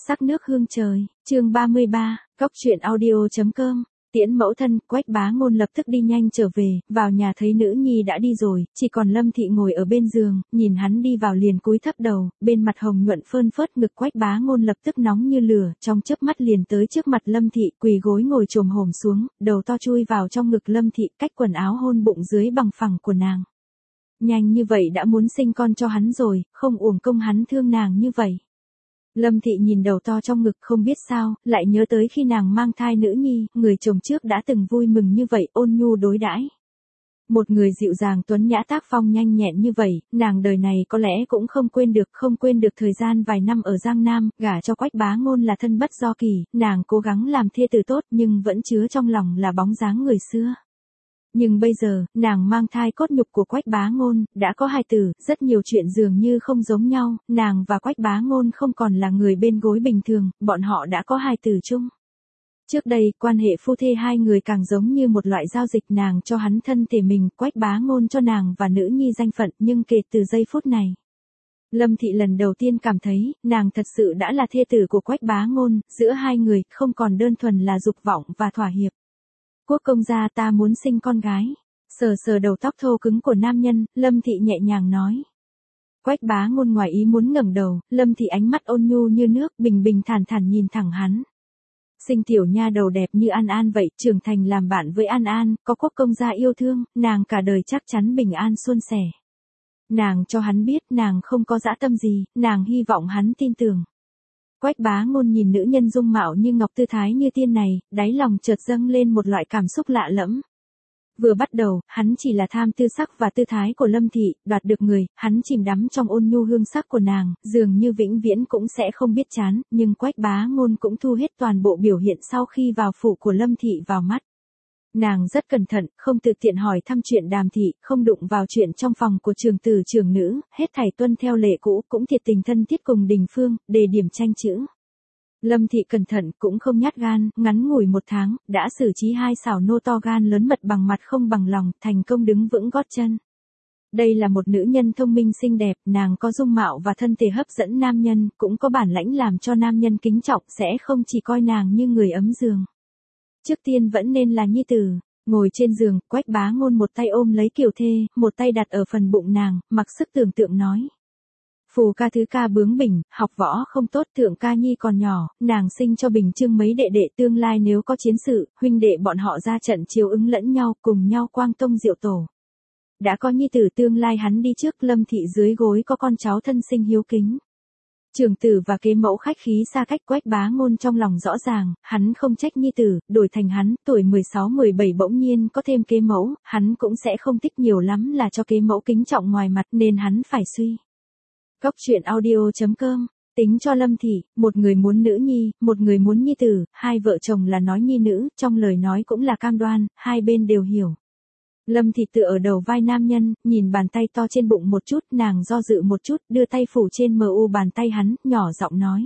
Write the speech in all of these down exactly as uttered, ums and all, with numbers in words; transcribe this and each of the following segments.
Sắc nước hương trời, chương ba mươi ba, Cóc truyện audio.com. Tiễn mẫu thân, Quách Bá Ngôn lập tức đi nhanh trở về, vào nhà thấy nữ nhi đã đi rồi, chỉ còn Lâm Thị ngồi ở bên giường, nhìn hắn đi vào liền cúi thấp đầu, bên mặt hồng nhuận phơn phớt ngực Quách Bá Ngôn lập tức nóng như lửa, trong chớp mắt liền tới trước mặt Lâm Thị, quỳ gối ngồi chồm hổm xuống, đầu to chui vào trong ngực Lâm Thị, cách quần áo hôn bụng dưới bằng phẳng của nàng. Nhanh như vậy đã muốn sinh con cho hắn rồi, không uổng công hắn thương nàng như vậy. Lâm Thị nhìn đầu to trong ngực không biết sao, lại nhớ tới khi nàng mang thai nữ nhi, người chồng trước đã từng vui mừng như vậy, ôn nhu đối đãi. Một người dịu dàng tuấn nhã tác phong nhanh nhẹn như vậy, nàng đời này có lẽ cũng không quên được, không quên được thời gian vài năm ở Giang Nam, gả cho Quách Bá Ngôn là thân bất do kỳ, nàng cố gắng làm thê tử tốt nhưng vẫn chứa trong lòng là bóng dáng người xưa. Nhưng bây giờ, nàng mang thai cốt nhục của Quách Bá Ngôn, đã có hài tử, rất nhiều chuyện dường như không giống nhau, nàng và Quách Bá Ngôn không còn là người bên gối bình thường, bọn họ đã có hài tử chung. Trước đây, quan hệ phu thê hai người càng giống như một loại giao dịch, nàng cho hắn thân thể mình, Quách Bá Ngôn cho nàng và nữ nhi danh phận, nhưng kể từ giây phút này, Lâm Thị lần đầu tiên cảm thấy, nàng thật sự đã là thê tử của Quách Bá Ngôn, giữa hai người, không còn đơn thuần là dục vọng và thỏa hiệp. Quốc công gia, ta muốn sinh con gái. Sờ sờ đầu tóc thô cứng của nam nhân, Lâm Thị nhẹ nhàng nói. Quách Bá Ngôn ngoài ý muốn ngẩng đầu, Lâm Thị ánh mắt ôn nhu như nước, bình bình thản thản nhìn thẳng hắn. Sinh tiểu nha đầu đẹp như An An vậy, trưởng thành làm bạn với An An, có quốc công gia yêu thương, nàng cả đời chắc chắn bình an suôn sẻ. Nàng cho hắn biết nàng không có dã tâm gì, nàng hy vọng hắn tin tưởng. Quách Bá Ngôn nhìn nữ nhân dung mạo như ngọc tư thái như tiên này, đáy lòng chợt dâng lên một loại cảm xúc lạ lẫm. Vừa bắt đầu, hắn chỉ là tham tư sắc và tư thái của Lâm Thị, đoạt được người, hắn chìm đắm trong ôn nhu hương sắc của nàng, dường như vĩnh viễn cũng sẽ không biết chán, nhưng Quách Bá Ngôn cũng thu hết toàn bộ biểu hiện sau khi vào phủ của Lâm Thị vào mắt. Nàng rất cẩn thận, không tự tiện hỏi thăm chuyện Đàm Thị, không đụng vào chuyện trong phòng của trường tử trường nữ, hết thảy tuân theo lệ cũ, cũng thiệt tình thân thiết cùng Đình Phương, đề điểm tranh chữ. Lâm Thị cẩn thận, cũng không nhát gan, ngắn ngủi một tháng, đã xử trí hai xảo nô to gan lớn mật bằng mặt không bằng lòng, thành công đứng vững gót chân. Đây là một nữ nhân thông minh xinh đẹp, nàng có dung mạo và thân thể hấp dẫn nam nhân, cũng có bản lãnh làm cho nam nhân kính trọng, sẽ không chỉ coi nàng như người ấm giường. Trước tiên vẫn nên là nhi tử. Ngồi trên giường, Quách Bá Ngôn một tay ôm lấy Kiều Thê, một tay đặt ở phần bụng nàng, mặc sức tưởng tượng nói. Phù ca thứ ca bướng bỉnh, học võ không tốt, thượng ca nhi còn nhỏ, nàng sinh cho Bình Trương mấy đệ đệ, tương lai nếu có chiến sự, huynh đệ bọn họ ra trận chiếu ứng lẫn nhau, cùng nhau quang tông diệu tổ. Đã có nhi tử, tương lai hắn đi trước, Lâm Thị dưới gối có con cháu thân sinh hiếu kính. Trưởng tử và kế mẫu khách khí xa cách, Quách Bá Ngôn trong lòng rõ ràng, hắn không trách nhi tử, đổi thành hắn, tuổi mười sáu mười bảy bỗng nhiên có thêm kế mẫu, hắn cũng sẽ không thích nhiều lắm là cho kế mẫu kính trọng ngoài mặt, nên hắn phải suy. Cóc truyện audio.com. Tính cho Lâm Thị, một người muốn nữ nhi, một người muốn nhi tử, hai vợ chồng là nói nhi nữ, trong lời nói cũng là cam đoan, hai bên đều hiểu. Lâm Thị tựa ở đầu vai nam nhân, nhìn bàn tay to trên bụng một chút, nàng do dự một chút, đưa tay phủ trên mờ u bàn tay hắn, nhỏ giọng nói.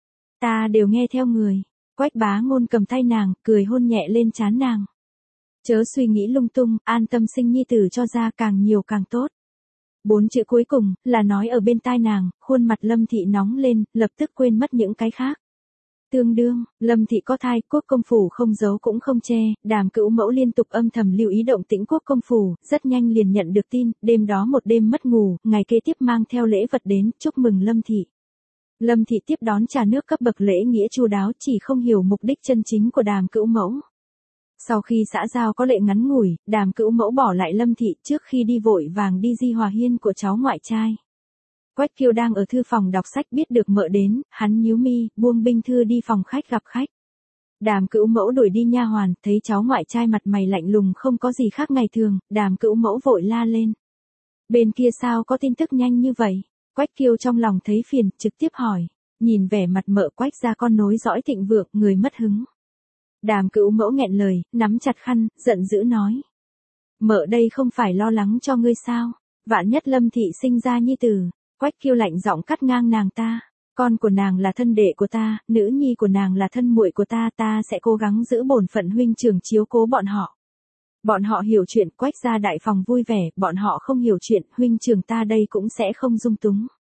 Ta đều nghe theo người. Quách Bá Ngôn cầm tay nàng, cười hôn nhẹ lên trán nàng. Chớ suy nghĩ lung tung, an tâm sinh nhi tử cho ra, càng nhiều càng tốt. Bốn chữ cuối cùng, là nói ở bên tai nàng, khuôn mặt Lâm Thị nóng lên, lập tức quên mất những cái khác. Tương đương, Lâm Thị có thai, Quốc công phủ không giấu cũng không che, Đàm Cữu Mẫu liên tục âm thầm lưu ý động tĩnh Quốc công phủ, rất nhanh liền nhận được tin, đêm đó một đêm mất ngủ, ngày kế tiếp mang theo lễ vật đến, chúc mừng Lâm Thị. Lâm Thị tiếp đón trà nước cấp bậc lễ nghĩa chu đáo, chỉ không hiểu mục đích chân chính của Đàm Cữu Mẫu. Sau khi xã giao có lệ ngắn ngủi, Đàm Cữu Mẫu bỏ lại Lâm Thị trước khi đi vội vàng đi Di Hòa Hiên của cháu ngoại trai. Quách Kiêu đang ở thư phòng đọc sách biết được mợ đến, hắn nhíu mi, buông binh thư đi phòng khách gặp khách. Đàm Cữu Mẫu đuổi đi nha hoàn, thấy cháu ngoại trai mặt mày lạnh lùng không có gì khác ngày thường, Đàm Cữu Mẫu vội la lên. Bên kia sao có tin tức nhanh như vậy? Quách Kiêu trong lòng thấy phiền, trực tiếp hỏi, nhìn vẻ mặt mợ Quách ra con nối dõi thịnh vượng, người mất hứng. Đàm Cữu Mẫu nghẹn lời, nắm chặt khăn, giận dữ nói. Mợ đây không phải lo lắng cho ngươi sao? Vạn nhất Lâm Thị sinh ra nhi tử. Quách Kiêu lạnh giọng cắt ngang nàng ta. Con của nàng là thân đệ của ta, nữ nhi của nàng là thân muội của ta, ta sẽ cố gắng giữ bổn phận huynh trưởng chiếu cố bọn họ. Bọn họ hiểu chuyện, Quách gia đại phòng vui vẻ, bọn họ không hiểu chuyện, huynh trưởng ta đây cũng sẽ không dung túng.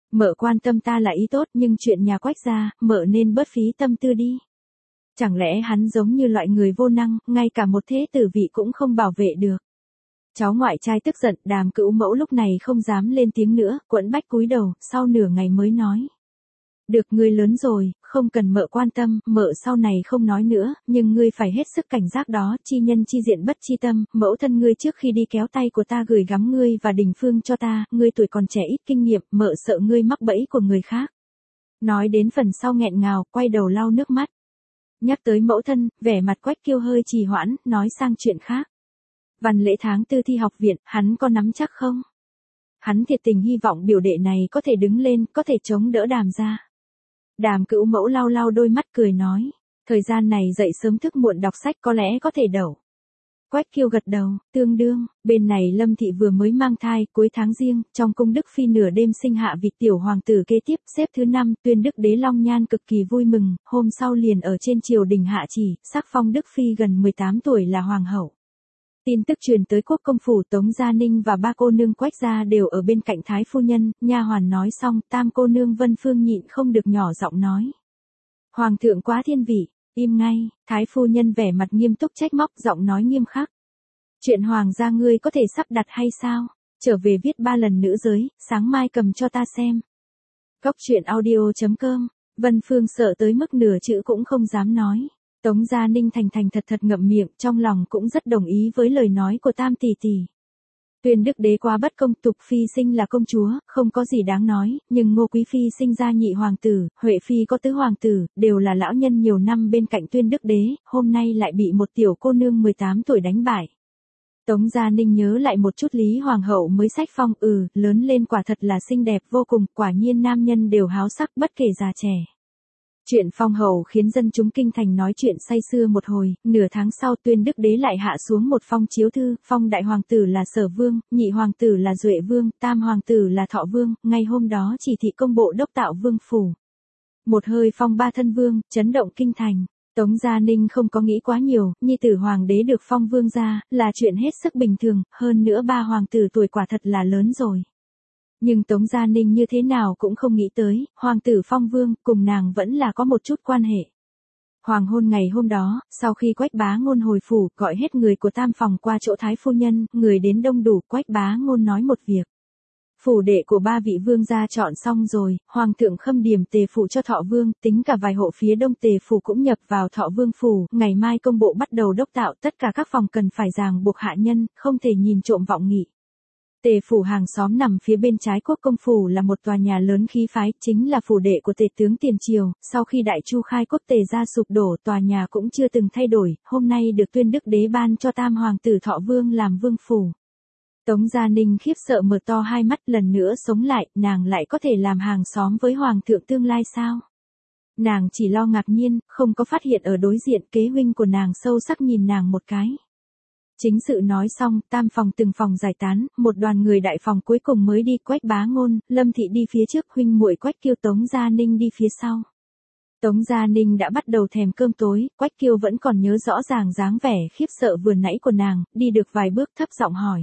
Mợ quan tâm ta là ý tốt, nhưng chuyện nhà Quách gia, mợ nên bớt phí tâm tư đi. Chẳng lẽ hắn giống như loại người vô năng, ngay cả một thế tử vị cũng không bảo vệ được. Cháu ngoại trai tức giận, Đàm Cữu Mẫu lúc này không dám lên tiếng nữa, quẫn bách cúi đầu, sau nửa ngày mới nói. Được, ngươi lớn rồi, không cần mợ quan tâm, mợ sau này không nói nữa, nhưng ngươi phải hết sức cảnh giác đó, chi nhân chi diện bất chi tâm, mẫu thân ngươi trước khi đi kéo tay của ta gửi gắm ngươi và Đình Phương cho ta, ngươi tuổi còn trẻ ít kinh nghiệm, mợ sợ ngươi mắc bẫy của người khác. Nói đến phần sau nghẹn ngào, quay đầu lau nước mắt. Nhắc tới mẫu thân, vẻ mặt Quách Kiêu hơi trì hoãn, nói sang chuyện khác. Văn lễ tháng tư thi học viện, hắn có nắm chắc không? Hắn thiệt tình hy vọng biểu đệ này có thể đứng lên, có thể chống đỡ Đàm gia. Đàm Cữu Mẫu lau lau đôi mắt cười nói, thời gian này dậy sớm thức muộn đọc sách có lẽ có thể đậu. Quách Kiêu gật đầu, tương đương, bên này Lâm Thị vừa mới mang thai, cuối tháng Giêng, trong cung Đức Phi nửa đêm sinh hạ vị tiểu hoàng tử kế tiếp, xếp thứ năm, Tuyên Đức Đế Long Nhan cực kỳ vui mừng, hôm sau liền ở trên triều đình hạ chỉ, sắc phong Đức Phi gần mười tám tuổi là hoàng hậu. Tin tức truyền tới quốc công phủ, Tống Gia Ninh và ba cô nương Quách gia đều ở bên cạnh thái phu nhân, nha hoàn nói xong, tam cô nương Vân Phương nhịn không được nhỏ giọng nói. Hoàng thượng quá thiên vị, im ngay, thái phu nhân vẻ mặt nghiêm túc trách móc, giọng nói nghiêm khắc. Chuyện hoàng gia ngươi có thể sắp đặt hay sao? Trở về viết ba lần nữ giới, sáng mai cầm cho ta xem. Cốc truyện audio chấm com, Vân Phương sợ tới mức nửa chữ cũng không dám nói. Tống Gia Ninh thành thành thật thật ngậm miệng, trong lòng cũng rất đồng ý với lời nói của tam tỷ tỷ. Tuyên Đức Đế quá bất công, Tục Phi sinh là công chúa, không có gì đáng nói, nhưng Ngô Quý Phi sinh ra nhị hoàng tử, Huệ Phi có tứ hoàng tử, đều là lão nhân nhiều năm bên cạnh Tuyên Đức Đế, hôm nay lại bị một tiểu cô nương mười tám tuổi đánh bại. Tống Gia Ninh nhớ lại một chút Lý Hoàng hậu mới sách phong, ừ, lớn lên quả thật là xinh đẹp vô cùng, quả nhiên nam nhân đều háo sắc bất kể già trẻ. Chuyện phong hầu khiến dân chúng kinh thành nói chuyện say sưa một hồi, nửa tháng sau Tuyên Đức Đế lại hạ xuống một phong chiếu thư, phong đại hoàng tử là Sở Vương, nhị hoàng tử là Duệ Vương, tam hoàng tử là Thọ Vương, ngày hôm đó chỉ thị công bộ đốc tạo vương phủ. Một hơi phong ba thân vương, chấn động kinh thành. Tống Gia Ninh không có nghĩ quá nhiều, nhi tử hoàng đế được phong vương gia, là chuyện hết sức bình thường, hơn nữa ba hoàng tử tuổi quả thật là lớn rồi. Nhưng Tống Gia Ninh như thế nào cũng không nghĩ tới, hoàng tử phong vương, cùng nàng vẫn là có một chút quan hệ. Hoàng hôn ngày hôm đó, sau khi Quách Bá Ngôn hồi phủ, gọi hết người của tam phòng qua chỗ thái phu nhân, người đến đông đủ, Quách Bá Ngôn nói một việc. Phủ đệ của ba vị vương gia chọn xong rồi, hoàng thượng khâm điểm tề phủ cho Thọ Vương, tính cả vài hộ phía đông tề phủ cũng nhập vào Thọ Vương phủ, ngày mai công bộ bắt đầu đốc tạo, tất cả các phòng cần phải ràng buộc hạ nhân, không thể nhìn trộm vọng nghị. Tề phủ hàng xóm nằm phía bên trái quốc công phủ là một tòa nhà lớn khí phái, chính là phủ đệ của tề tướng tiền triều, sau khi đại chu khai quốc tề gia sụp đổ, tòa nhà cũng chưa từng thay đổi, hôm nay được Tuyên Đức Đế ban cho tam hoàng tử Thọ Vương làm vương phủ. Tống Gia Ninh khiếp sợ mở to hai mắt, lần nữa sống lại, nàng lại có thể làm hàng xóm với hoàng thượng tương lai sao? Nàng chỉ lo ngạc nhiên, không có phát hiện ở đối diện kế huynh của nàng sâu sắc nhìn nàng một cái. Chính sự nói xong, tam phòng từng phòng giải tán, một đoàn người đại phòng cuối cùng mới đi, Quách Bá Ngôn, Lâm Thị đi phía trước, huynh muội Quách Kiêu Tống Gia Ninh đi phía sau. Tống Gia Ninh đã bắt đầu thèm cơm tối, Quách Kiêu vẫn còn nhớ rõ ràng dáng vẻ khiếp sợ vừa nãy của nàng, đi được vài bước thấp giọng hỏi.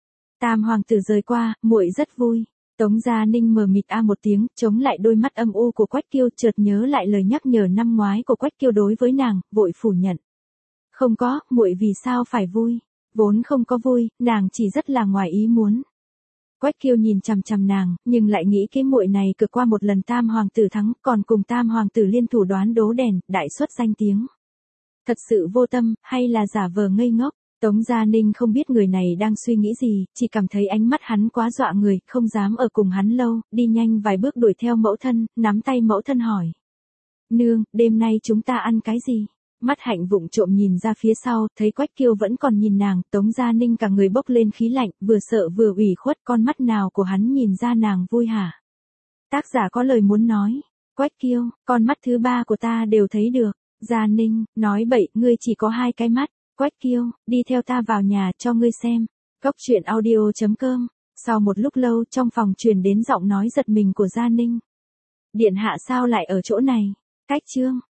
Tam hoàng tử rời qua, muội rất vui. Tống Gia Ninh mờ mịt a một tiếng, chống lại đôi mắt âm u của Quách Kiêu, chợt nhớ lại lời nhắc nhở năm ngoái của Quách Kiêu đối với nàng, vội phủ nhận. Không có, muội vì sao phải vui? Vốn không có vui, nàng chỉ rất là ngoài ý muốn. Quách Kiêu nhìn chằm chằm nàng, nhưng lại nghĩ cái muội này cực qua một lần tam hoàng tử thắng, còn cùng tam hoàng tử liên thủ đoán đố đèn, đại xuất danh tiếng. Thật sự vô tâm, hay là giả vờ ngây ngốc? Tống Gia Ninh không biết người này đang suy nghĩ gì, chỉ cảm thấy ánh mắt hắn quá dọa người, không dám ở cùng hắn lâu, đi nhanh vài bước đuổi theo mẫu thân, nắm tay mẫu thân hỏi. Nương, đêm nay chúng ta ăn cái gì? Mắt Hạnh vụng trộm nhìn ra phía sau, thấy Quách Kiêu vẫn còn nhìn nàng, Tống Gia Ninh cả người bốc lên khí lạnh, vừa sợ vừa ủy khuất, con mắt nào của hắn nhìn ra nàng vui hả? Tác giả có lời muốn nói. Quách Kiêu, con mắt thứ ba của ta đều thấy được. Gia Ninh, nói bậy, ngươi chỉ có hai cái mắt. Quách Kiêu, đi theo ta vào nhà cho ngươi xem. Cốc truyện audio chấm com. Sau một lúc lâu trong phòng truyền đến giọng nói giật mình của Gia Ninh. Điện hạ sao lại ở chỗ này? Cách chương.